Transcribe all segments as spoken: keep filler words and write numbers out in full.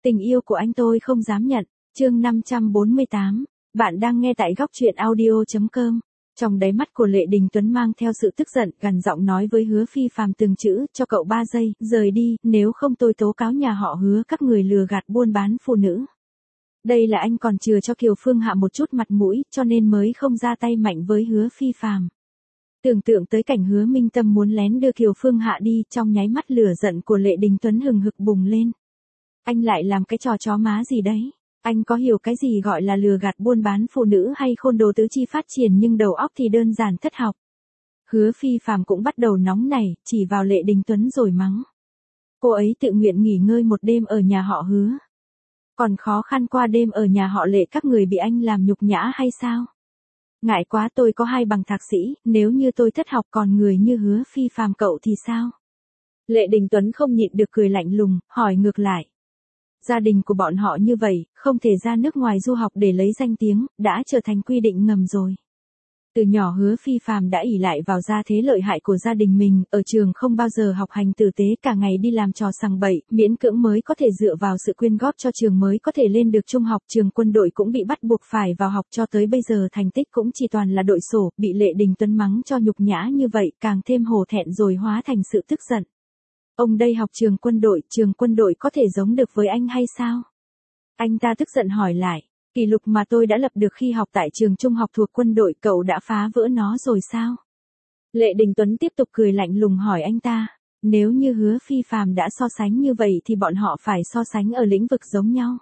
Tình yêu của anh tôi không dám nhận. Chương năm trăm bốn mươi tám. Bạn đang nghe tại góc truyện audio chấm com. Trong đáy mắt của Lệ Đình Tuấn mang theo sự tức giận, gằn giọng nói với Hứa Phi Phàm từng chữ, cho cậu ba giây, rời đi, nếu không tôi tố cáo nhà họ Hứa các người lừa gạt buôn bán phụ nữ. Đây là anh còn chừa cho Kiều Phương Hạ một chút mặt mũi, cho nên mới không ra tay mạnh với Hứa Phi Phàm. Tưởng tượng tới cảnh Hứa Minh Tâm muốn lén đưa Kiều Phương Hạ đi, trong nháy mắt lửa giận của Lệ Đình Tuấn hừng hực bùng lên. Anh lại làm cái trò chó má gì đấy? Anh có hiểu cái gì gọi là lừa gạt buôn bán phụ nữ hay khôn đồ tứ chi phát triển nhưng đầu óc thì đơn giản thất học. Hứa Phi Phàm cũng bắt đầu nóng nảy, chỉ vào Lệ Đình Tuấn rồi mắng. Cô ấy tự nguyện nghỉ ngơi một đêm ở nhà họ Hứa. Còn khó khăn qua đêm ở nhà họ Lệ các người bị anh làm nhục nhã hay sao? Ngại quá, tôi có hai bằng thạc sĩ, nếu như tôi thất học còn người như Hứa Phi Phàm cậu thì sao? Lệ Đình Tuấn không nhịn được cười lạnh lùng, hỏi ngược lại. Gia đình của bọn họ như vậy, không thể ra nước ngoài du học để lấy danh tiếng, đã trở thành quy định ngầm rồi. Từ nhỏ Hứa Phi Phàm đã ỷ lại vào gia thế lợi hại của gia đình mình, ở trường không bao giờ học hành tử tế, cả ngày đi làm trò sằng bậy, miễn cưỡng mới có thể dựa vào sự quyên góp cho trường mới có thể lên được trung học, trường quân đội cũng bị bắt buộc phải vào học, cho tới bây giờ thành tích cũng chỉ toàn là đội sổ, bị Lệ Đình Tuấn mắng cho nhục nhã như vậy, càng thêm hổ thẹn rồi hóa thành sự tức giận. Ông đây học trường quân đội, trường quân đội có thể giống được với anh hay sao? Anh ta tức giận hỏi lại, kỷ lục mà tôi đã lập được khi học tại trường trung học thuộc quân đội cậu đã phá vỡ nó rồi sao? Lệ Đình Tuấn tiếp tục cười lạnh lùng hỏi anh ta, nếu như Hứa Phi Phàm đã so sánh như vậy thì bọn họ phải so sánh ở lĩnh vực giống nhau.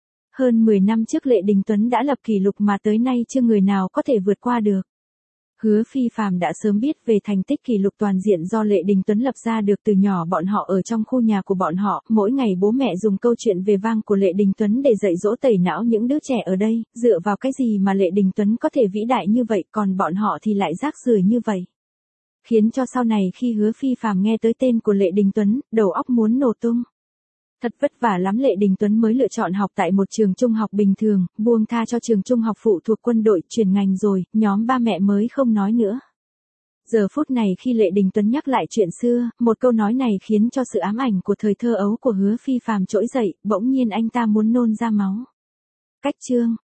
Hơn mười năm trước Lệ Đình Tuấn đã lập kỷ lục mà tới nay chưa người nào có thể vượt qua được. Hứa Phi Phàm đã sớm biết về thành tích kỷ lục toàn diện do Lệ Đình Tuấn lập ra được từ nhỏ bọn họ ở trong khu nhà của bọn họ, mỗi ngày bố mẹ dùng câu chuyện về vang của Lệ Đình Tuấn để dạy dỗ tẩy não những đứa trẻ ở đây, dựa vào cái gì mà Lệ Đình Tuấn có thể vĩ đại như vậy còn bọn họ thì lại rác rưởi như vậy. Khiến cho sau này khi Hứa Phi Phàm nghe tới tên của Lệ Đình Tuấn, đầu óc muốn nổ tung. Thật vất vả lắm Lệ Đình Tuấn mới lựa chọn học tại một trường trung học bình thường, buông tha cho trường trung học phụ thuộc quân đội, chuyển ngành rồi, nhóm ba mẹ mới không nói nữa. Giờ phút này khi Lệ Đình Tuấn nhắc lại chuyện xưa, một câu nói này khiến cho sự ám ảnh của thời thơ ấu của Hứa Phi Phàm trỗi dậy, bỗng nhiên anh ta muốn nôn ra máu. Cách chương.